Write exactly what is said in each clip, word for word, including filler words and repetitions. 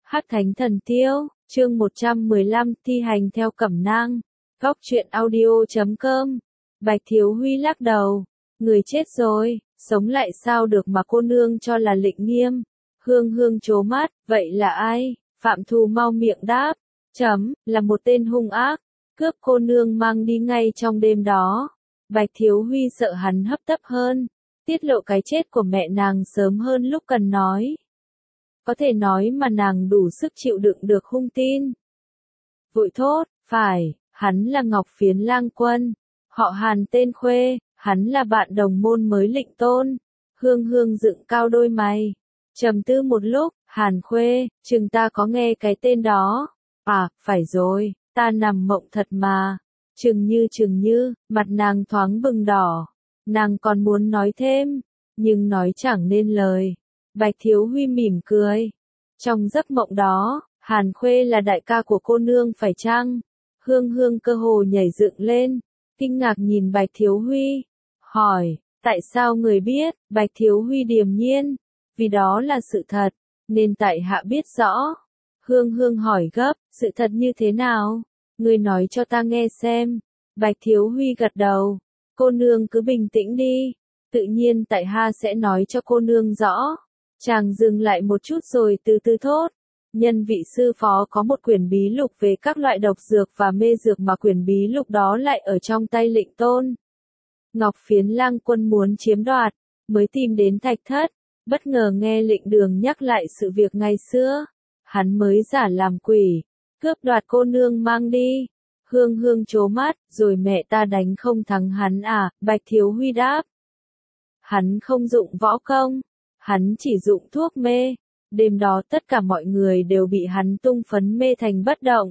Hắc Thánh Thần Tiêu, chương một trăm mười lăm, thi hành theo cẩm nang. Góc truyện audio chấm com. Bạch Thiếu Huy lắc đầu. Người chết rồi, sống lại sao được mà cô nương cho là Lệnh Nghiêm. Hương Hương trố mắt, vậy là ai? Phạm Thu mau miệng đáp. Chấm, là một tên hung ác. Cướp cô nương mang đi ngay trong đêm đó. Bạch Thiếu Huy sợ hắn hấp tấp hơn. Tiết lộ cái chết của mẹ nàng sớm hơn lúc cần nói. Có thể nói mà nàng đủ sức chịu đựng được hung tin. Vội thốt, phải, hắn là Ngọc Phiến Lang Quân. Họ Hàn tên Khuê, hắn là bạn đồng môn mới Lệnh Tôn. Hương Hương dựng cao đôi mày. Trầm tư một lúc, Hàn Khuê, chừng ta có nghe cái tên đó. À, phải rồi, ta nằm mộng thật mà. Chừng như chừng như, mặt nàng thoáng bừng đỏ. Nàng còn muốn nói thêm, nhưng nói chẳng nên lời. Bạch Thiếu Huy mỉm cười. Trong giấc mộng đó, Hàn Khuê là đại ca của cô nương phải chăng? Hương Hương cơ hồ nhảy dựng lên, kinh ngạc nhìn Bạch Thiếu Huy. Hỏi, tại sao người biết? Bạch Thiếu Huy điềm nhiên. Vì đó là sự thật, nên tại hạ biết rõ. Hương Hương hỏi gấp, sự thật như thế nào? Người nói cho ta nghe xem. Bạch Thiếu Huy gật đầu. Cô nương cứ bình tĩnh đi. Tự nhiên tại hạ sẽ nói cho cô nương rõ. Chàng dừng lại một chút rồi từ từ thốt. Nhân vị sư phó có một quyển bí lục về các loại độc dược và mê dược mà quyển bí lục đó lại ở trong tay Lệnh Tôn. Ngọc Phiến Lang Quân muốn chiếm đoạt, mới tìm đến Thạch Thất, bất ngờ nghe Lệnh Đường nhắc lại sự việc ngày xưa. Hắn mới giả làm quỷ, cướp đoạt cô nương mang đi. Hương Hương trố mắt, rồi mẹ ta đánh không thắng hắn à? Bạch Thiếu Huy đáp. Hắn không dụng võ công. Hắn chỉ dụng thuốc mê. Đêm đó tất cả mọi người đều bị hắn tung phấn mê thành bất động.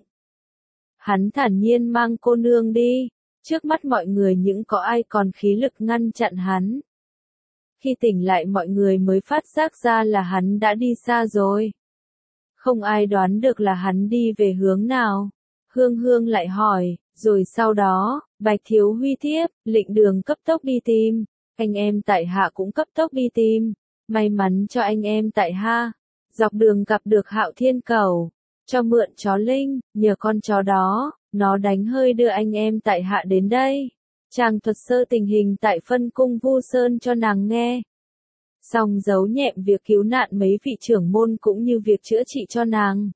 Hắn thản nhiên mang cô nương đi. Trước mắt mọi người những có ai còn khí lực ngăn chặn hắn. Khi tỉnh lại mọi người mới phát giác ra là hắn đã đi xa rồi. Không ai đoán được là hắn đi về hướng nào. Hương Hương lại hỏi, rồi sau đó, Bạch Thiếu Huy tiếp, Lệnh Đường cấp tốc đi tìm. Anh em tại hạ cũng cấp tốc đi tìm. May mắn cho anh em tại ha. Dọc đường gặp được Hạo Thiên Cẩu. Cho mượn chó Linh, nhờ con chó đó, nó đánh hơi đưa anh em tại hạ đến đây. Chàng thuật sơ tình hình tại phân cung Vu Sơn cho nàng nghe. Xong giấu nhẹm việc cứu nạn mấy vị trưởng môn cũng như việc chữa trị cho nàng.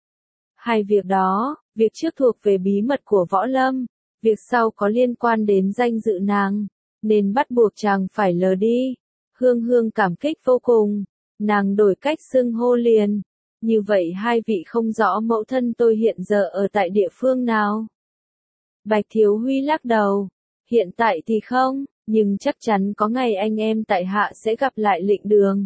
Hai việc đó, việc trước thuộc về bí mật của võ lâm, việc sau có liên quan đến danh dự nàng, nên bắt buộc chàng phải lờ đi. Hương Hương cảm kích vô cùng, nàng đổi cách xưng hô liền. Như vậy hai vị không rõ mẫu thân tôi hiện giờ ở tại địa phương nào? Bạch Thiếu Huy lắc đầu, hiện tại thì không, nhưng chắc chắn có ngày anh em tại hạ sẽ gặp lại Lệnh Đường.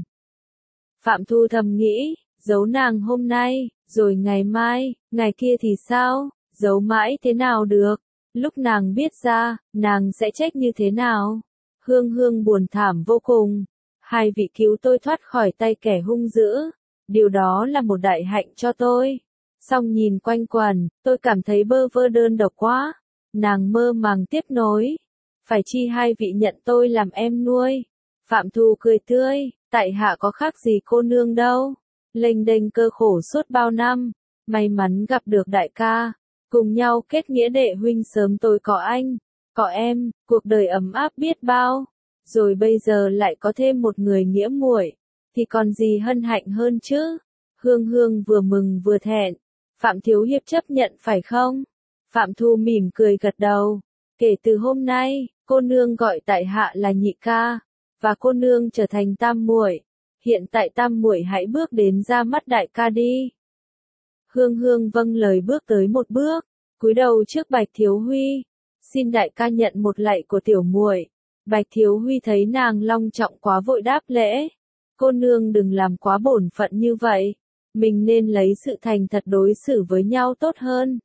Phạm Thu thầm nghĩ, giấu nàng hôm nay, rồi ngày mai, ngày kia thì sao, giấu mãi thế nào được, lúc nàng biết ra, nàng sẽ trách như thế nào? Hương Hương buồn thảm vô cùng, hai vị cứu tôi thoát khỏi tay kẻ hung dữ, điều đó là một đại hạnh cho tôi. Song nhìn quanh quẩn, tôi cảm thấy bơ vơ đơn độc quá. Nàng mơ màng tiếp nối, phải chi hai vị nhận tôi làm em nuôi? Phạm Thu cười tươi, tại hạ có khác gì cô nương đâu. Lênh đênh cơ khổ suốt bao năm, may mắn gặp được đại ca, cùng nhau kết nghĩa đệ huynh sớm tôi có anh, có em, cuộc đời ấm áp biết bao, rồi bây giờ lại có thêm một người nghĩa muội, thì còn gì hân hạnh hơn chứ? Hương Hương vừa mừng vừa thẹn, Phạm Thiếu Hiệp chấp nhận phải không? Phạm Thu mỉm cười gật đầu, kể từ hôm nay, cô nương gọi tại hạ là nhị ca, và cô nương trở thành tam muội. Hiện tại tam muội hãy bước đến ra mắt đại ca đi. Hương Hương vâng lời bước tới một bước, cúi đầu trước Bạch Thiếu Huy. Xin đại ca nhận một lạy của tiểu muội. Bạch Thiếu Huy thấy nàng long trọng quá vội đáp lễ. Cô nương đừng làm quá bổn phận như vậy. Mình nên lấy sự thành thật đối xử với nhau tốt hơn.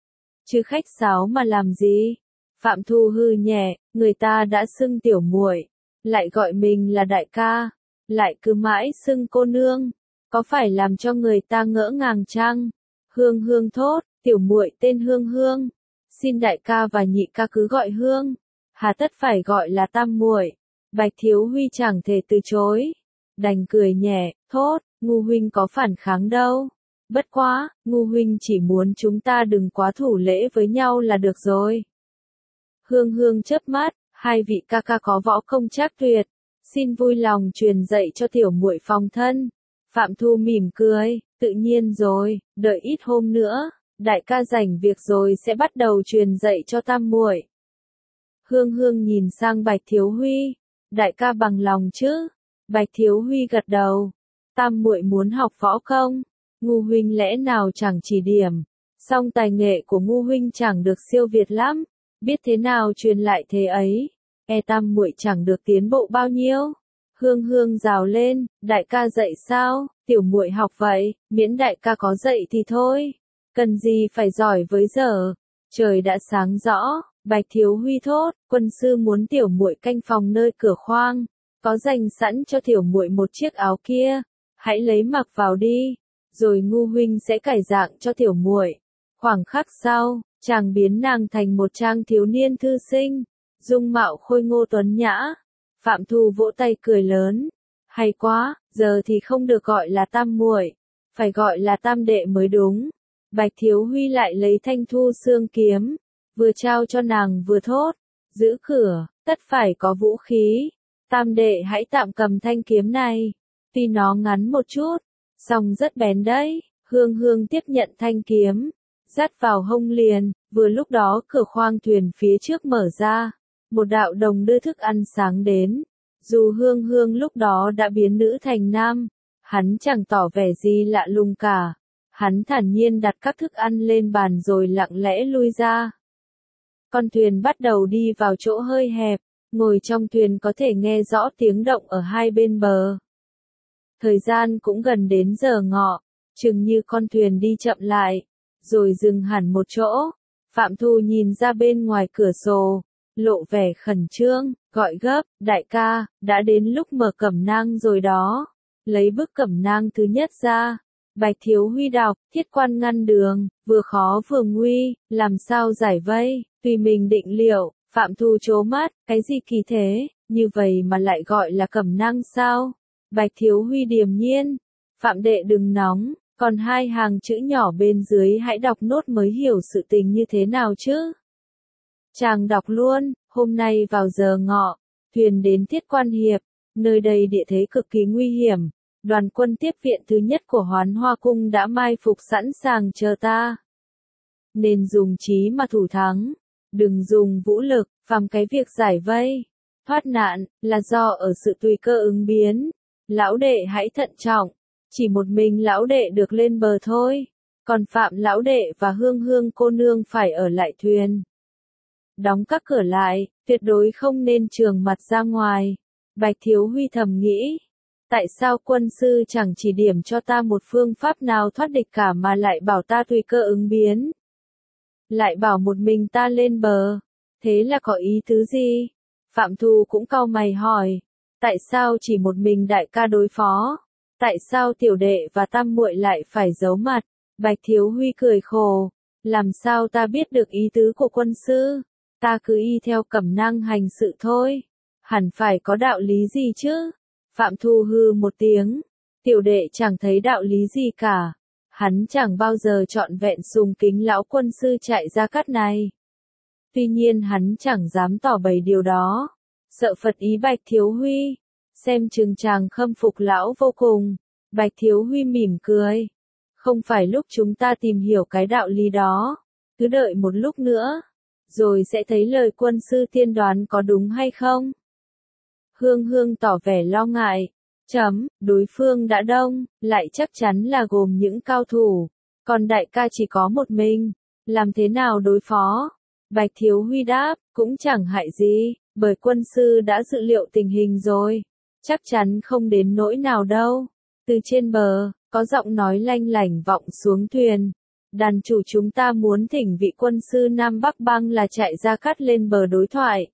Chứ khách sáo mà làm gì? Phạm Thu hư nhẹ, người ta đã xưng tiểu muội, lại gọi mình là đại ca. Lại cứ mãi xưng cô nương, có phải làm cho người ta ngỡ ngàng chăng? Hương Hương thốt, tiểu muội tên Hương Hương, xin đại ca và nhị ca cứ gọi Hương, hà tất phải gọi là tam muội. Bạch Thiếu Huy chẳng thể từ chối, đành cười nhẹ, thốt, ngu huynh có phản kháng đâu. Bất quá, Ngu huynh chỉ muốn chúng ta đừng quá thủ lễ với nhau là được rồi. Hương Hương chớp mắt, hai vị ca ca có võ công trác tuyệt, xin vui lòng truyền dạy cho tiểu muội phòng thân. Phạm Thu mỉm cười, tự nhiên rồi, đợi ít hôm nữa, đại ca rảnh việc rồi sẽ bắt đầu truyền dạy cho tam muội. Hương Hương nhìn sang Bạch Thiếu Huy, đại ca bằng lòng chứ? Bạch Thiếu Huy gật đầu, tam muội muốn học võ công, Ngu huynh lẽ nào chẳng chỉ điểm, song tài nghệ của Ngu huynh chẳng được siêu việt lắm, biết thế nào truyền lại thế ấy, e tam muội chẳng được tiến bộ bao nhiêu. Hương Hương rào lên, đại ca dạy sao, tiểu muội học vậy, miễn đại ca có dạy thì thôi, cần gì phải giỏi với giờ. Trời đã sáng rõ, Bạch Thiếu Huy thốt, quân sư muốn tiểu muội canh phòng nơi cửa khoang, có dành sẵn cho tiểu muội một chiếc áo kia, hãy lấy mặc vào đi, rồi Ngu huynh sẽ cải dạng cho tiểu muội. Khoảng khắc sau, chàng biến nàng thành một trang thiếu niên thư sinh, dung mạo khôi ngô tuấn nhã. Phạm Thu vỗ tay cười lớn, hay quá, giờ thì không được gọi là tam muội, phải gọi là tam đệ mới đúng. Bạch Thiếu Huy lại lấy thanh thu xương kiếm, vừa trao cho nàng vừa thốt, giữ cửa, tất phải có vũ khí, tam đệ hãy tạm cầm thanh kiếm này, tuy nó ngắn một chút, song rất bén đấy. Hương Hương tiếp nhận thanh kiếm, dắt vào hông liền, vừa lúc đó cửa khoang thuyền phía trước mở ra, một đạo đồng đưa thức ăn sáng đến. Dù Hương Hương lúc đó đã biến nữ thành nam, hắn chẳng tỏ vẻ gì lạ lùng cả. Hắn thản nhiên đặt các thức ăn lên bàn rồi lặng lẽ lui ra. Con thuyền bắt đầu đi vào chỗ hơi hẹp, ngồi trong thuyền có thể nghe rõ tiếng động ở hai bên bờ. Thời gian cũng gần đến giờ ngọ, chừng như con thuyền đi chậm lại, rồi dừng hẳn một chỗ. Phạm Thu nhìn ra bên ngoài cửa sổ, lộ vẻ khẩn trương, gọi gấp, đại ca, đã đến lúc mở cẩm nang rồi đó. Lấy bức cẩm nang thứ nhất ra, Bạch Thiếu Huy đọc, thiết quan ngăn đường, vừa khó vừa nguy, làm sao giải vây, tùy mình định liệu. Phạm Thu trố mắt, cái gì kỳ thế, như vậy mà lại gọi là cẩm nang sao? Bạch Thiếu Huy điềm nhiên, Phạm đệ đừng nóng, còn hai hàng chữ nhỏ bên dưới hãy đọc nốt mới hiểu sự tình như thế nào chứ. Chàng đọc luôn, hôm nay vào giờ ngọ, thuyền đến Thiết Quan Hiệp, nơi đây địa thế cực kỳ nguy hiểm, đoàn quân tiếp viện thứ nhất của Hoán Hoa Cung đã mai phục sẵn sàng chờ ta. Nên dùng trí mà thủ thắng, đừng dùng vũ lực, phàm cái việc giải vây, thoát nạn, là do ở sự tùy cơ ứng biến. Lão đệ hãy thận trọng, chỉ một mình lão đệ được lên bờ thôi, còn Phạm lão đệ và Hương Hương cô nương phải ở lại thuyền. Đóng các cửa lại, tuyệt đối không nên trường mặt ra ngoài. Bạch Thiếu Huy thầm nghĩ, tại sao quân sư chẳng chỉ điểm cho ta một phương pháp nào thoát địch cả mà lại bảo ta tùy cơ ứng biến? Lại bảo một mình ta lên bờ, thế là có ý tứ gì? Phạm Thu cũng cau mày hỏi, tại sao chỉ một mình đại ca đối phó? Tại sao tiểu đệ và tam muội lại phải giấu mặt? Bạch Thiếu Huy cười khổ, làm sao ta biết được ý tứ của quân sư? Ta cứ y theo cẩm nang hành sự thôi, hẳn phải có đạo lý gì chứ? Phạm Thu hư một tiếng, tiểu đệ chẳng thấy đạo lý gì cả, hắn chẳng bao giờ trọn vẹn sùng kính lão quân sư chạy ra cát này. Tuy nhiên hắn chẳng dám tỏ bày điều đó, sợ phật ý Bạch Thiếu Huy, xem chừng chàng khâm phục lão vô cùng. Bạch Thiếu Huy mỉm cười, không phải lúc chúng ta tìm hiểu cái đạo lý đó, cứ đợi một lúc nữa, rồi sẽ thấy lời quân sư tiên đoán có đúng hay không. Hương Hương tỏ vẻ lo ngại, chấm, đối phương đã đông, lại chắc chắn là gồm những cao thủ, còn đại ca chỉ có một mình, làm thế nào đối phó? Bạch Thiếu Huy đáp, cũng chẳng hại gì, bởi quân sư đã dự liệu tình hình rồi, chắc chắn không đến nỗi nào đâu. Từ trên bờ, có giọng nói lanh lảnh vọng xuống thuyền. Đàn chủ chúng ta muốn thỉnh vị quân sư Nam Bắc Bang là chạy ra cát lên bờ đối thoại.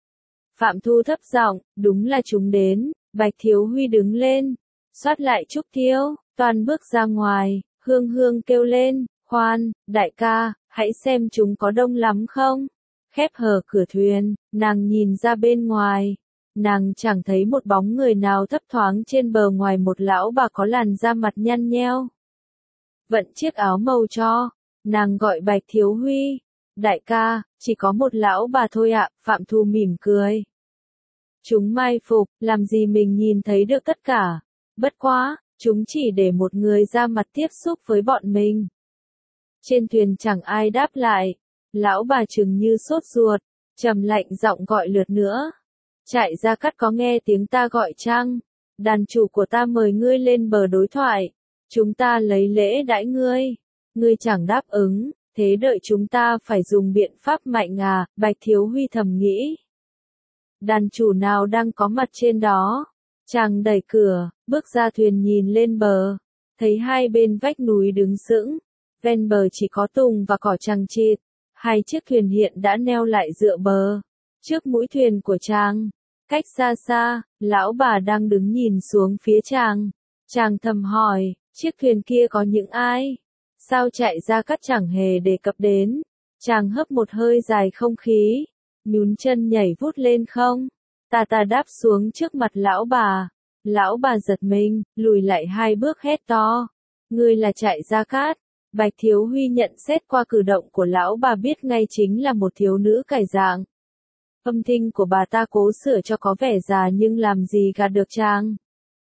Phạm Thu thấp giọng, đúng là chúng đến. Bạch Thiếu Huy đứng lên, xoát lại trúc thiêu, toàn bước ra ngoài. Hương Hương kêu lên, khoan, đại ca, hãy xem chúng có đông lắm không? Khép hờ cửa thuyền, nàng nhìn ra bên ngoài. Nàng chẳng thấy một bóng người nào thấp thoáng trên bờ ngoài một lão bà có làn da mặt nhăn nheo. vận chiếc áo màu cho. Nàng gọi Bạch Thiếu Huy. Đại ca, chỉ có một lão bà thôi ạ, Phạm Thu mỉm cười. Chúng mai phục, làm gì mình nhìn thấy được tất cả. Bất quá, chúng chỉ để một người ra mặt tiếp xúc với bọn mình. Trên thuyền chẳng ai đáp lại. Lão bà chừng như sốt ruột, trầm lạnh giọng gọi lượt nữa. Trại Gia Cát có nghe tiếng ta gọi chăng? Đàn chủ của ta mời ngươi lên bờ đối thoại. Chúng ta lấy lễ đãi ngươi. Ngươi chẳng đáp ứng, thế đợi chúng ta phải dùng biện pháp mạnh à, Bạch Thiếu Huy thầm nghĩ. Đàn chủ nào đang có mặt trên đó? Chàng đẩy cửa, bước ra thuyền nhìn lên bờ. Thấy hai bên vách núi đứng sững. Ven bờ chỉ có tùng và cỏ chằng chịt. Hai chiếc thuyền hiện đã neo lại dựa bờ. Trước mũi thuyền của chàng, cách xa xa, lão bà đang đứng nhìn xuống phía chàng. Chàng thầm hỏi, chiếc thuyền kia có những ai? Sao Trại Gia Cát chẳng hề đề cập đến? Chàng hấp một hơi dài không khí, nhún chân nhảy vút lên không. Ta ta đáp xuống trước mặt lão bà. Lão bà giật mình, lùi lại hai bước hét to. Ngươi là Trại Gia Cát. Bạch Thiếu Huy nhận xét qua cử động của lão bà biết ngay chính là một thiếu nữ cải dạng. Âm thanh của bà ta cố sửa cho có vẻ già nhưng làm gì gạt được chàng.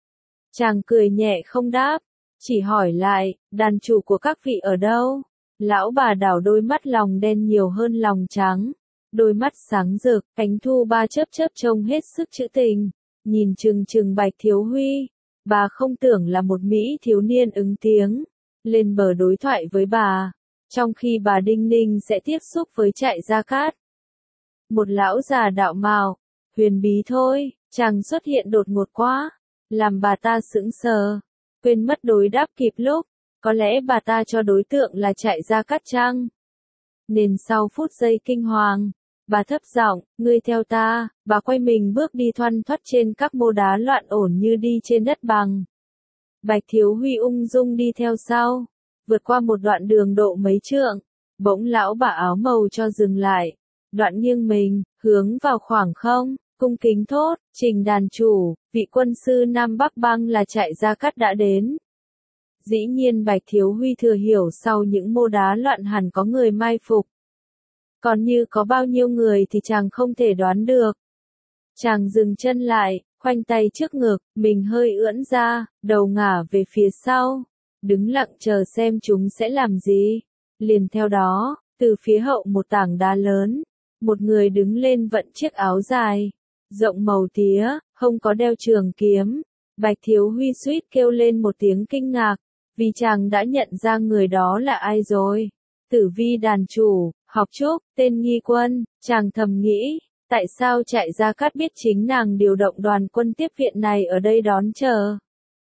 Chàng cười nhẹ không đáp, chỉ hỏi lại, đàn chủ của các vị ở đâu? Lão bà đảo đôi mắt lòng đen nhiều hơn lòng trắng. Đôi mắt sáng rực, cánh thu ba chớp chớp trông hết sức trữ tình. Nhìn chừng chừng Bạch Thiếu Huy. Bà không tưởng là một Mỹ thiếu niên ứng tiếng. Lên bờ đối thoại với bà. Trong khi bà Đinh Ninh sẽ tiếp xúc với Trại Gia Cát. Một lão già đạo mạo, huyền bí thôi, chàng xuất hiện đột ngột quá. Làm bà ta sững sờ. Quên mất đối đáp kịp lúc. Có lẽ bà ta cho đối tượng là Trại Gia Cát chăng? Nên sau phút giây kinh hoàng, bà thấp giọng, ngươi theo ta, bà quay mình bước đi thoăn thoắt trên các mô đá loạn ổn như đi trên đất bằng. Bạch Thiếu Huy ung dung đi theo sau, vượt qua một đoạn đường độ mấy trượng, bỗng lão bà áo màu cho dừng lại, đoạn nghiêng mình, hướng vào khoảng không, cung kính thốt, trình đàn chủ, vị quân sư Nam Bắc Bang là Trại Gia Cát đã đến. Dĩ nhiên Bạch Thiếu Huy thừa hiểu sau những mô đá loạn hẳn có người mai phục. Còn như có bao nhiêu người thì chàng không thể đoán được. Chàng dừng chân lại, khoanh tay trước ngực, mình hơi ưỡn ra, đầu ngả về phía sau, đứng lặng chờ xem chúng sẽ làm gì. Liền theo đó, từ phía hậu một tảng đá lớn, một người đứng lên vận chiếc áo dài, rộng màu tía, không có đeo trường kiếm. Bạch Thiếu Huy suýt kêu lên một tiếng kinh ngạc, vì chàng đã nhận ra người đó là ai rồi. Tử Vi đàn chủ, học trúc, tên Nghi Quân, chàng thầm nghĩ, tại sao Trại Gia Cát biết chính nàng điều động đoàn quân tiếp viện này ở đây đón chờ.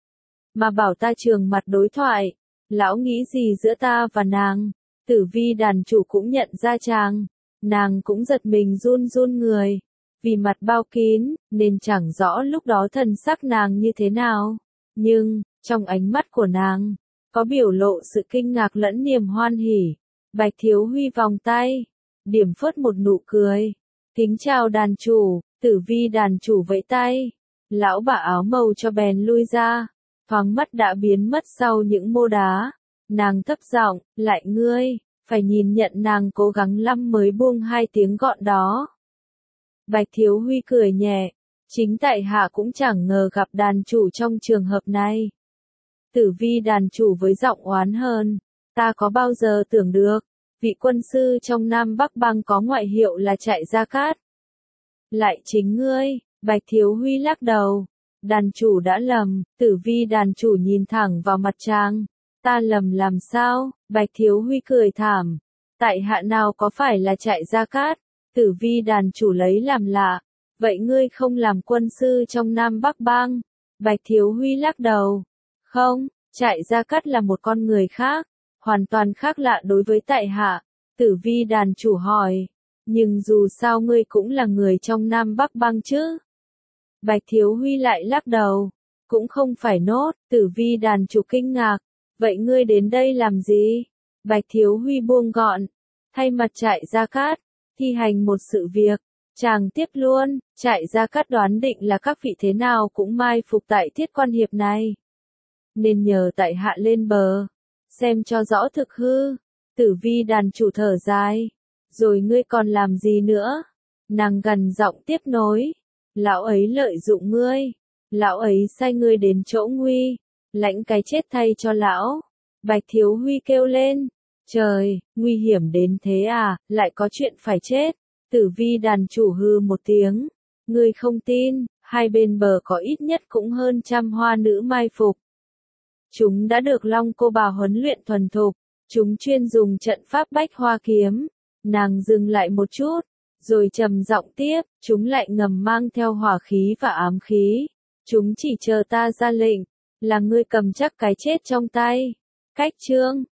Mà bảo ta trường mặt đối thoại, lão nghĩ gì giữa ta và nàng? Tử Vi đàn chủ cũng nhận ra chàng, nàng cũng giật mình run run người, vì mặt bao kín, nên chẳng rõ lúc đó thần sắc nàng như thế nào. Nhưng, trong ánh mắt của nàng, có biểu lộ sự kinh ngạc lẫn niềm hoan hỉ. Bạch Thiếu Huy vòng tay, điểm phớt một nụ cười. Kính chào đàn chủ, Tử Vi đàn chủ vẫy tay. Lão bà áo màu cho bèn lui ra, thoáng mắt đã biến mất sau những mô đá. Nàng thấp giọng, lại ngươi, phải nhìn nhận nàng cố gắng lắm mới buông hai tiếng gọn đó. Bạch Thiếu Huy cười nhẹ, chính tại hạ cũng chẳng ngờ gặp đàn chủ trong trường hợp này. Tử Vi đàn chủ với giọng oán hờn, ta có bao giờ tưởng được, vị quân sư trong Nam Bắc Bang có ngoại hiệu là Trại Gia Cát. Lại chính ngươi, Bạch Thiếu Huy lắc đầu, đàn chủ đã lầm. Tử Vi đàn chủ nhìn thẳng vào mặt chàng, ta lầm làm sao? Bạch Thiếu Huy cười thảm, tại hạ nào có phải là Trại Gia Cát? Tử Vi đàn chủ lấy làm lạ, vậy ngươi không làm quân sư trong Nam Bắc Bang? Bạch Thiếu Huy lắc đầu, không, Trại Gia Cát là một con người khác, hoàn toàn khác lạ đối với tại hạ. Tử Vi đàn chủ hỏi, nhưng dù sao ngươi cũng là người trong Nam Bắc Bang chứ? Bạch Thiếu Huy lại lắc đầu, cũng không phải nốt. Tử Vi đàn chủ kinh ngạc, vậy ngươi đến đây làm gì? Bạch Thiếu Huy buông gọn, thay mặt Trại Gia Cát, thi hành một sự việc. Chàng tiếp luôn, Trại Gia Cát đoán định là các vị thế nào cũng mai phục tại Thiết Quan Hiệp này, nên nhờ tại hạ lên bờ. xem cho rõ thực hư. Tử vi đàn chủ thở dài. Rồi ngươi còn làm gì nữa? Nàng gằn giọng tiếp nối. Lão ấy lợi dụng ngươi. Lão ấy sai ngươi đến chỗ nguy. Lãnh cái chết thay cho lão. Bạch Thiếu Huy kêu lên. Trời, nguy hiểm đến thế à, lại có chuyện phải chết. Tử vi đàn chủ hư một tiếng. Ngươi không tin, hai bên bờ có ít nhất cũng hơn trăm hoa nữ mai phục. Chúng đã được Long Cô Bà huấn luyện thuần thục. Chúng chuyên dùng trận pháp bách hoa kiếm. Nàng dừng lại một chút, rồi trầm giọng tiếp, chúng lại ngầm mang theo hỏa khí và ám khí. Chúng chỉ chờ ta ra lệnh, là ngươi cầm chắc cái chết trong tay. Cách chương